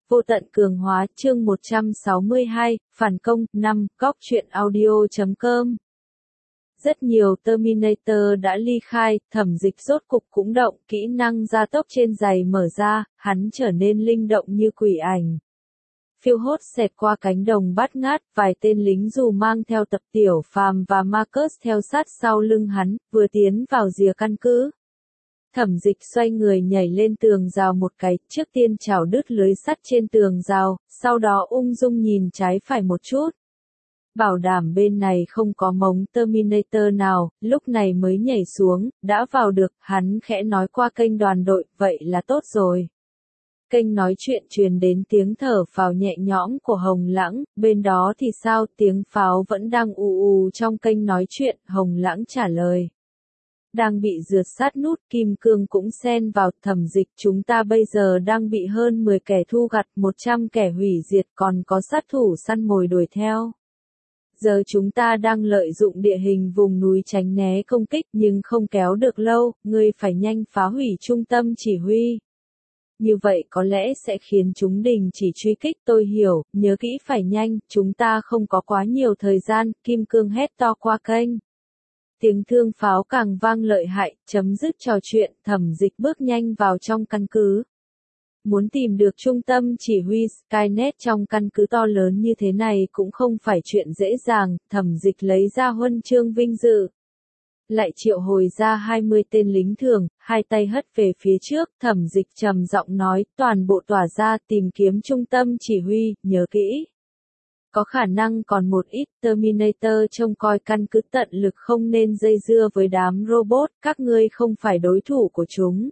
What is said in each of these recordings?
Vô tận cường hóa, chương 162, phản công, 5, góc truyện audio.com. Rất nhiều Terminator đã ly khai, Thẩm Dịch rốt cục cũng động, kỹ năng gia tốc trên giày mở ra, hắn trở nên linh động như quỷ ảnh. Phiêu hốt xẹt qua cánh đồng bát ngát, vài tên lính dù mang theo Tập Tiểu Phàm và Marcus theo sát sau lưng hắn, vừa tiến vào rìa căn cứ. Thẩm Dịch xoay người nhảy lên tường rào một cái, trước tiên chảo đứt lưới sắt trên tường rào, sau đó ung dung nhìn trái phải một chút. Bảo đảm bên này không có mống Terminator nào, lúc này mới nhảy xuống, đã vào được, hắn khẽ nói qua kênh đoàn đội, vậy là tốt rồi. Kênh nói chuyện truyền đến tiếng thở phào nhẹ nhõm của Hồng Lãng, bên đó thì sao, tiếng pháo vẫn đang ù ù trong kênh nói chuyện, Hồng Lãng trả lời. Đang bị rượt sát nút, Kim Cương cũng xen vào. Thẩm Dịch, chúng ta bây giờ đang bị hơn 10 kẻ thu gặt, 100 kẻ hủy diệt, còn có sát thủ săn mồi đuổi theo. Giờ chúng ta đang lợi dụng địa hình vùng núi tránh né công kích, nhưng không kéo được lâu, ngươi phải nhanh phá hủy trung tâm chỉ huy. Như vậy có lẽ sẽ khiến chúng đình chỉ truy kích, tôi hiểu, nhớ kỹ phải nhanh, chúng ta không có quá nhiều thời gian, Kim Cương hét to qua kênh. Tiếng thương pháo càng vang lợi hại, chấm dứt trò chuyện, Thẩm Dịch bước nhanh vào trong căn cứ. Muốn tìm được trung tâm chỉ huy Skynet trong căn cứ to lớn như thế này cũng không phải chuyện dễ dàng, Thẩm Dịch lấy ra huân chương vinh dự. Lại triệu hồi ra 20 tên lính thường, hai tay hất về phía trước, Thẩm Dịch trầm giọng nói, toàn bộ tỏa ra tìm kiếm trung tâm chỉ huy, nhớ kỹ. Có khả năng còn một ít Terminator trông coi căn cứ, tận lực không nên dây dưa với đám robot, các ngươi không phải đối thủ của chúng.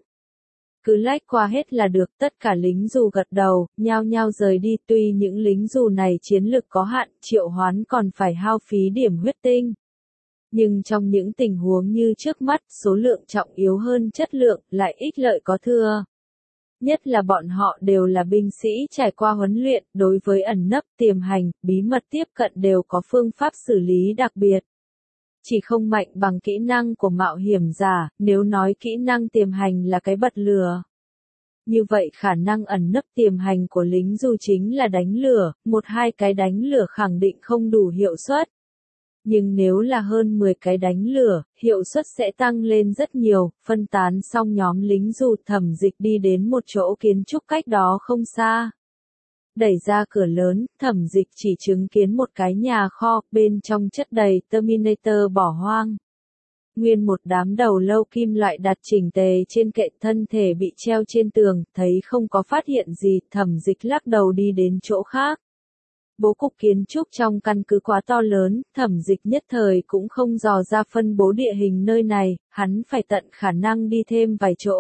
Cứ lách qua hết là được, tất cả lính dù gật đầu, nhao nhao rời đi, tuy những lính dù này chiến lực có hạn, triệu hoán còn phải hao phí điểm huyết tinh. Nhưng trong những tình huống như trước mắt, số lượng trọng yếu hơn chất lượng, lại ích lợi có thưa. Nhất là bọn họ đều là binh sĩ trải qua huấn luyện, đối với ẩn nấp, tiềm hành, bí mật tiếp cận đều có phương pháp xử lý đặc biệt. Chỉ không mạnh bằng kỹ năng của mạo hiểm giả, nếu nói kỹ năng tiềm hành là cái bật lửa. Như vậy khả năng ẩn nấp tiềm hành của lính dù chính là đánh lửa, một hai cái đánh lửa khẳng định không đủ hiệu suất. Nhưng nếu là hơn 10 cái đánh lửa, hiệu suất sẽ tăng lên rất nhiều, phân tán xong nhóm lính dù, Thẩm Dịch đi đến một chỗ kiến trúc cách đó không xa. Đẩy ra cửa lớn, Thẩm Dịch chỉ chứng kiến một cái nhà kho, bên trong chất đầy Terminator bỏ hoang. Nguyên một đám đầu lâu kim loại đặt chỉnh tề trên kệ, thân thể bị treo trên tường, thấy không có phát hiện gì, Thẩm Dịch lắc đầu đi đến chỗ khác. Bố cục kiến trúc trong căn cứ quá to lớn, Thẩm Dịch nhất thời cũng không dò ra phân bố địa hình nơi này, hắn phải tận khả năng đi thêm vài chỗ.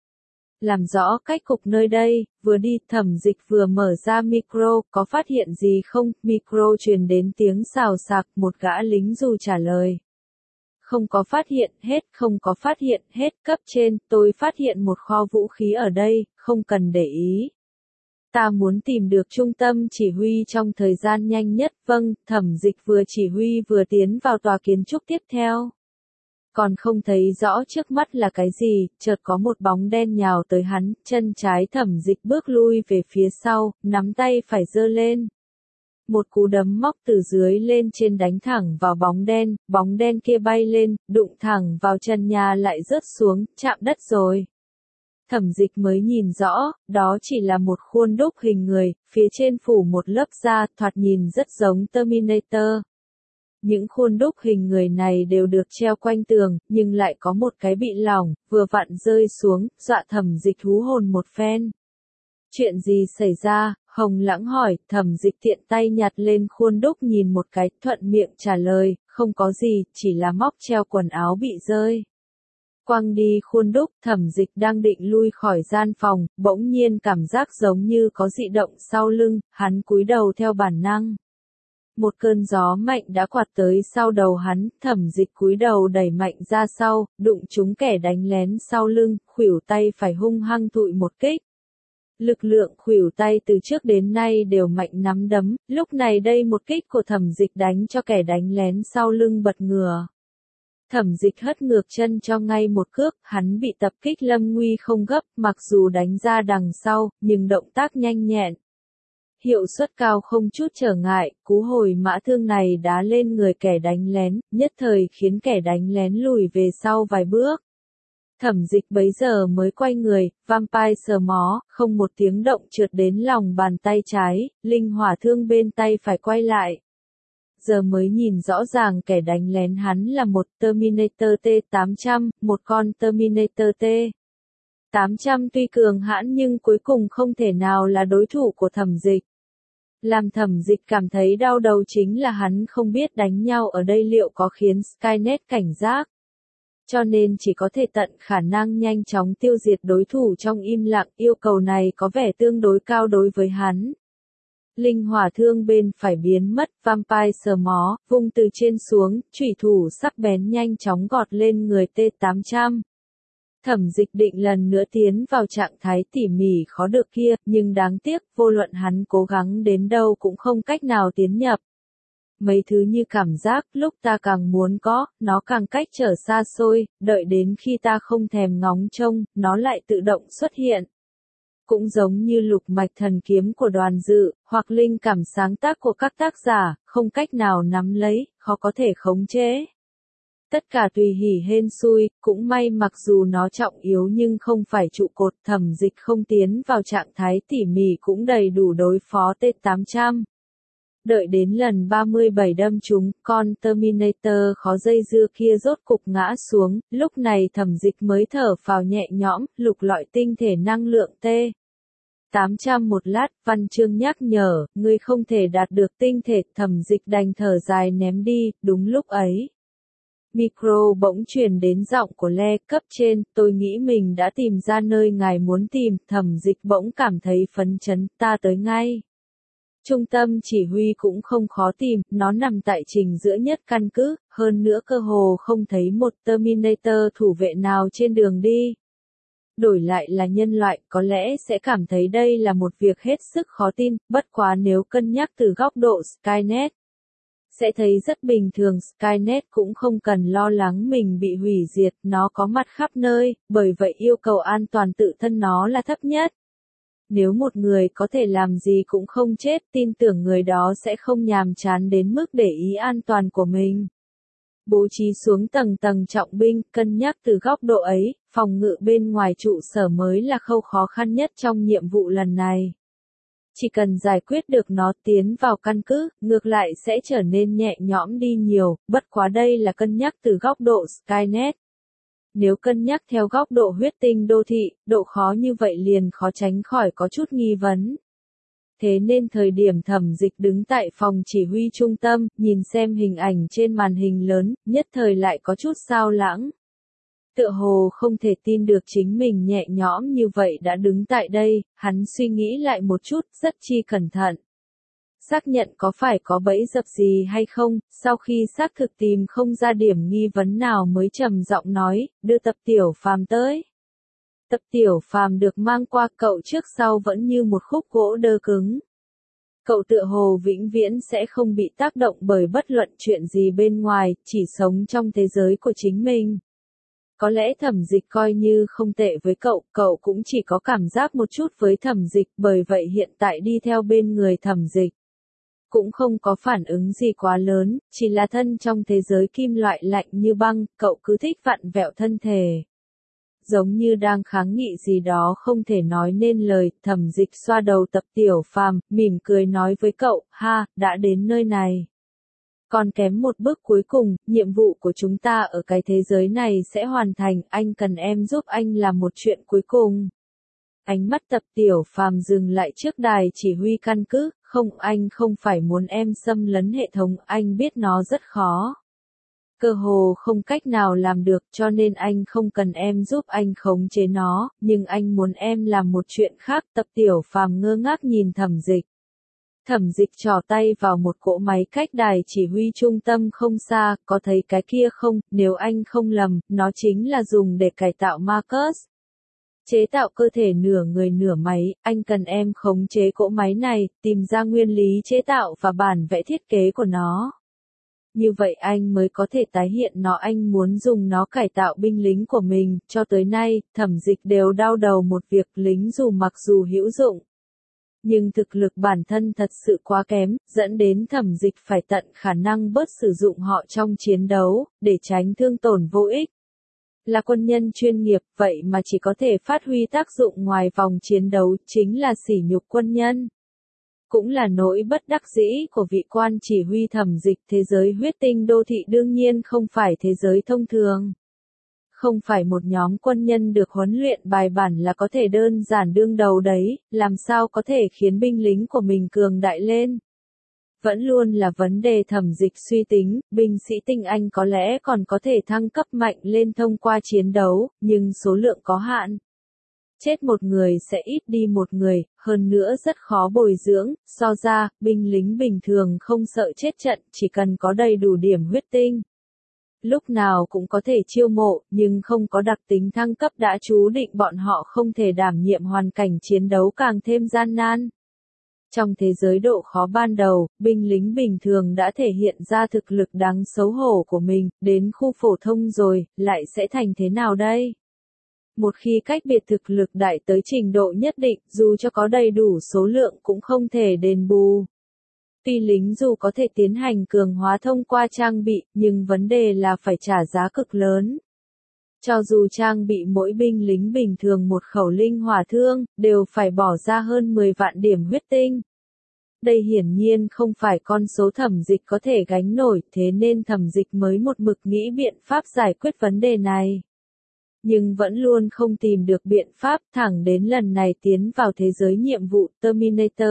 Làm rõ cách cục nơi đây, vừa đi, Thẩm Dịch vừa mở ra micro, có phát hiện gì không, micro truyền đến tiếng xào xạc, một gã lính dù trả lời. Không có phát hiện hết, không có phát hiện hết, cấp trên, tôi phát hiện một kho vũ khí ở đây, không cần để ý. Ta muốn tìm được trung tâm chỉ huy trong thời gian nhanh nhất, vâng, Thẩm Dịch vừa chỉ huy vừa tiến vào tòa kiến trúc tiếp theo. Còn không thấy rõ trước mắt là cái gì, chợt có một bóng đen nhào tới hắn, chân trái Thẩm Dịch bước lui về phía sau, nắm tay phải giơ lên. Một cú đấm móc từ dưới lên trên đánh thẳng vào bóng đen kia bay lên, đụng thẳng vào trần nhà lại rớt xuống, chạm đất rồi. Thẩm Dịch mới nhìn rõ, đó chỉ là một khuôn đúc hình người, phía trên phủ một lớp da, thoạt nhìn rất giống Terminator. Những khuôn đúc hình người này đều được treo quanh tường, nhưng lại có một cái bị lỏng, vừa vặn rơi xuống, dọa Thẩm Dịch hú hồn một phen. Chuyện gì xảy ra? Hồng Lãng hỏi, Thẩm Dịch tiện tay nhặt lên khuôn đúc nhìn một cái, thuận miệng trả lời, không có gì, chỉ là móc treo quần áo bị rơi. Quăng đi khuôn đúc, Thẩm Dịch đang định lui khỏi gian phòng, bỗng nhiên cảm giác giống như có dị động sau lưng, hắn cúi đầu theo bản năng. Một cơn gió mạnh đã quạt tới sau đầu hắn, Thẩm Dịch cúi đầu đẩy mạnh ra sau, đụng trúng kẻ đánh lén sau lưng, khuỷu tay phải hung hăng thụi một kích. Lực lượng khuỷu tay từ trước đến nay đều mạnh nắm đấm, lúc này đây một kích của Thẩm Dịch đánh cho kẻ đánh lén sau lưng bật ngửa. Thẩm Dịch hất ngược chân cho ngay một cước, hắn bị tập kích lâm nguy không gấp, mặc dù đánh ra đằng sau, nhưng động tác nhanh nhẹn. hiệu suất cao không chút trở ngại, cú hồi mã thương này đá lên người kẻ đánh lén, nhất thời khiến kẻ đánh lén lùi về sau vài bước. Thẩm Dịch bấy giờ mới quay người, vampire sờ mó, không một tiếng động trượt đến lòng bàn tay trái, linh hỏa thương bên tay phải quay lại. Giờ mới nhìn rõ ràng kẻ đánh lén hắn là một Terminator T-800, một con Terminator T-800 tuy cường hãn nhưng cuối cùng không thể nào là đối thủ của Thẩm Dịch. Làm Thẩm Dịch cảm thấy đau đầu chính là hắn không biết đánh nhau ở đây liệu có khiến Skynet cảnh giác. Cho nên chỉ có thể tận khả năng nhanh chóng tiêu diệt đối thủ trong im lặng, yêu cầu này có vẻ tương đối cao đối với hắn. Linh hỏa thương bên phải biến mất, vampire sờ mó, vung từ trên xuống, chủy thủ sắc bén nhanh chóng gọt lên người T-800. Thẩm Dịch định lần nữa tiến vào trạng thái tỉ mỉ khó được kia, nhưng đáng tiếc, vô luận hắn cố gắng đến đâu cũng không cách nào tiến nhập. Mấy thứ như cảm giác, lúc ta càng muốn có, nó càng cách trở xa xôi, đợi đến khi ta không thèm ngóng trông, nó lại tự động xuất hiện. Cũng giống như lục mạch thần kiếm của Đoàn Dự, hoặc linh cảm sáng tác của các tác giả, không cách nào nắm lấy, khó có thể khống chế. Tất cả tùy hỉ hên xui, cũng may mặc dù nó trọng yếu nhưng không phải trụ cột. Thẩm Dịch không tiến vào trạng thái tỉ mỉ cũng đầy đủ đối phó T-800. Đợi đến lần 37 đâm trúng, con Terminator khó dây dưa kia rốt cục ngã xuống, lúc này Thẩm Dịch mới thở phào nhẹ nhõm, lục lọi tinh thể năng lượng T-800 một lát, văn chương nhắc nhở, ngươi không thể đạt được tinh thể, Thẩm Dịch đành thở dài ném đi, đúng lúc ấy. Micro bỗng truyền đến giọng của Le, cấp trên, tôi nghĩ mình đã tìm ra nơi ngài muốn tìm, Thẩm Dịch bỗng cảm thấy phấn chấn, ta tới ngay. Trung tâm chỉ huy cũng không khó tìm, nó nằm tại trình giữa nhất căn cứ, hơn nữa cơ hồ không thấy một Terminator thủ vệ nào trên đường đi. Đổi lại là nhân loại, có lẽ sẽ cảm thấy đây là một việc hết sức khó tin, bất quá nếu cân nhắc từ góc độ Skynet, sẽ thấy rất bình thường. Skynet cũng không cần lo lắng mình bị hủy diệt, nó có mặt khắp nơi, bởi vậy yêu cầu an toàn tự thân nó là thấp nhất. Nếu một người có thể làm gì cũng không chết, tin tưởng người đó sẽ không nhàm chán đến mức để ý an toàn của mình. Bố trí xuống tầng tầng trọng binh, cân nhắc từ góc độ ấy, phòng ngự bên ngoài trụ sở mới là khâu khó khăn nhất trong nhiệm vụ lần này. Chỉ cần giải quyết được nó tiến vào căn cứ, ngược lại sẽ trở nên nhẹ nhõm đi nhiều, bất quá đây là cân nhắc từ góc độ Skynet. Nếu cân nhắc theo góc độ huyết tinh đô thị, độ khó như vậy liền khó tránh khỏi có chút nghi vấn. Thế nên thời điểm Thẩm Dịch đứng tại phòng chỉ huy trung tâm, nhìn xem hình ảnh trên màn hình lớn, nhất thời lại có chút xao lãng. Tựa hồ không thể tin được chính mình nhẹ nhõm như vậy đã đứng tại đây, hắn suy nghĩ lại một chút, rất chi cẩn thận. Xác nhận có phải có bẫy dập gì hay không, sau khi xác thực tìm không ra điểm nghi vấn nào mới trầm giọng nói, đưa Tập Tiểu Phàm tới. Tập Tiểu Phàm được mang qua cậu trước sau vẫn như một khúc gỗ đơ cứng. Cậu tựa hồ vĩnh viễn sẽ không bị tác động bởi bất luận chuyện gì bên ngoài, chỉ sống trong thế giới của chính mình. Có lẽ Thẩm Dịch coi như không tệ với cậu cũng chỉ có cảm giác một chút với Thẩm Dịch, bởi vậy hiện tại đi theo bên người Thẩm Dịch. Cũng không có phản ứng gì quá lớn, chỉ là thân trong thế giới kim loại lạnh như băng, cậu cứ thích vặn vẹo thân thể. Giống như đang kháng nghị gì đó không thể nói nên lời, Thẩm Dịch xoa đầu Tập Tiểu Phàm, mỉm cười nói với cậu, ha, đã đến nơi này. Còn kém một bước cuối cùng, nhiệm vụ của chúng ta ở cái thế giới này sẽ hoàn thành, anh cần em giúp anh làm một chuyện cuối cùng. Ánh mắt Tập Tiểu Phàm dừng lại trước đài chỉ huy căn cứ, không, anh không phải muốn em xâm lấn hệ thống, anh biết nó rất khó. Cơ hồ không cách nào làm được cho nên anh không cần em giúp anh khống chế nó, nhưng anh muốn em làm một chuyện khác. Tập Tiểu Phàm ngơ ngác nhìn Thẩm Dịch. Thẩm Dịch trỏ tay vào một cỗ máy cách đài chỉ huy trung tâm không xa, có thấy cái kia không, nếu anh không lầm, nó chính là dùng để cải tạo Marcus. Chế tạo cơ thể nửa người nửa máy, anh cần em khống chế cỗ máy này, tìm ra nguyên lý chế tạo và bản vẽ thiết kế của nó. Như vậy anh mới có thể tái hiện nó, anh muốn dùng nó cải tạo binh lính của mình, cho tới nay, Thẩm Dịch đều đau đầu một việc lính dù mặc dù hữu dụng. Nhưng thực lực bản thân thật sự quá kém, dẫn đến Thẩm Dịch phải tận khả năng bớt sử dụng họ trong chiến đấu, để tránh thương tổn vô ích. Là quân nhân chuyên nghiệp, vậy mà chỉ có thể phát huy tác dụng ngoài vòng chiến đấu, chính là sỉ nhục quân nhân. Cũng là nỗi bất đắc dĩ của vị quan chỉ huy Thẩm Dịch. Thế giới huyết tinh đô thị đương nhiên không phải thế giới thông thường. Không phải một nhóm quân nhân được huấn luyện bài bản là có thể đơn giản đương đầu đấy, làm sao có thể khiến binh lính của mình cường đại lên. Vẫn luôn là vấn đề Thẩm Dịch suy tính, binh sĩ tinh anh có lẽ còn có thể thăng cấp mạnh lên thông qua chiến đấu, nhưng số lượng có hạn. Chết một người sẽ ít đi một người, hơn nữa rất khó bồi dưỡng, so ra, binh lính bình thường không sợ chết trận, chỉ cần có đầy đủ điểm huyết tinh. Lúc nào cũng có thể chiêu mộ, nhưng không có đặc tính thăng cấp đã chú định bọn họ không thể đảm nhiệm hoàn cảnh chiến đấu càng thêm gian nan. Trong thế giới độ khó ban đầu, binh lính bình thường đã thể hiện ra thực lực đáng xấu hổ của mình, đến khu phổ thông rồi, lại sẽ thành thế nào đây? Một khi cách biệt thực lực đại tới trình độ nhất định, dù cho có đầy đủ số lượng cũng không thể đền bù. Tuy lính dù có thể tiến hành cường hóa thông qua trang bị, nhưng vấn đề là phải trả giá cực lớn. Cho dù trang bị mỗi binh lính bình thường một khẩu linh hỏa thương, đều phải bỏ ra hơn 10 vạn điểm huyết tinh. Đây hiển nhiên không phải con số Thẩm Dịch có thể gánh nổi, thế nên Thẩm Dịch mới một mực nghĩ biện pháp giải quyết vấn đề này. Nhưng vẫn luôn không tìm được biện pháp, thẳng đến lần này tiến vào thế giới nhiệm vụ Terminator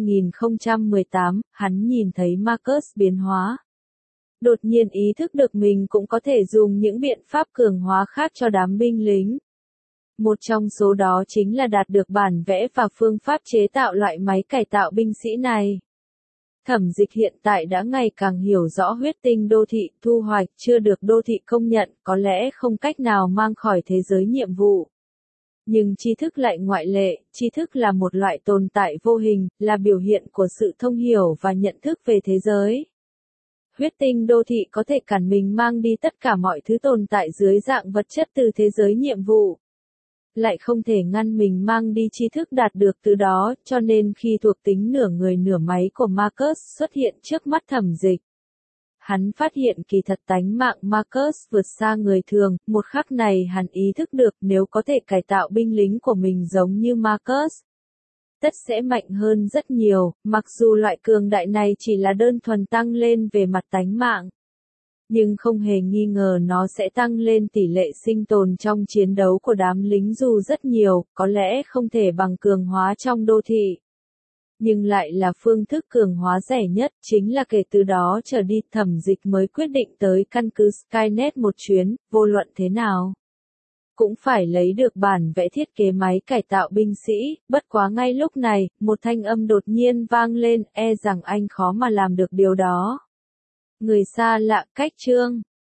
2018, hắn nhìn thấy Marcus biến hóa. Đột nhiên ý thức được mình cũng có thể dùng những biện pháp cường hóa khác cho đám binh lính. Một trong số đó chính là đạt được bản vẽ và phương pháp chế tạo loại máy cải tạo binh sĩ này. Thẩm Dịch hiện tại đã ngày càng hiểu rõ huyết tinh đô thị, thu hoạch chưa được đô thị công nhận, có lẽ không cách nào mang khỏi thế giới nhiệm vụ. Nhưng tri thức lại ngoại lệ, tri thức là một loại tồn tại vô hình, là biểu hiện của sự thông hiểu và nhận thức về thế giới. Huyết tinh đô thị có thể cản mình mang đi tất cả mọi thứ tồn tại dưới dạng vật chất từ thế giới nhiệm vụ. Lại không thể ngăn mình mang đi tri thức đạt được từ đó, cho nên khi thuộc tính nửa người nửa máy của Marcus xuất hiện trước mắt Thẩm Dịch. Hắn phát hiện kỳ thật tánh mạng Marcus vượt xa người thường, một khắc này hắn ý thức được nếu có thể cải tạo binh lính của mình giống như Marcus. Tất sẽ mạnh hơn rất nhiều, mặc dù loại cường đại này chỉ là đơn thuần tăng lên về mặt tánh mạng. Nhưng không hề nghi ngờ nó sẽ tăng lên tỷ lệ sinh tồn trong chiến đấu của đám lính dù rất nhiều, có lẽ không thể bằng cường hóa trong đô thị. Nhưng lại là phương thức cường hóa rẻ nhất, chính là kể từ đó trở đi Thẩm Dịch mới quyết định tới căn cứ Skynet một chuyến, vô luận thế nào. Cũng phải lấy được bản vẽ thiết kế máy cải tạo binh sĩ, bất quá ngay lúc này, một thanh âm đột nhiên vang lên, e rằng anh khó mà làm được điều đó. Người xa lạ cách chương.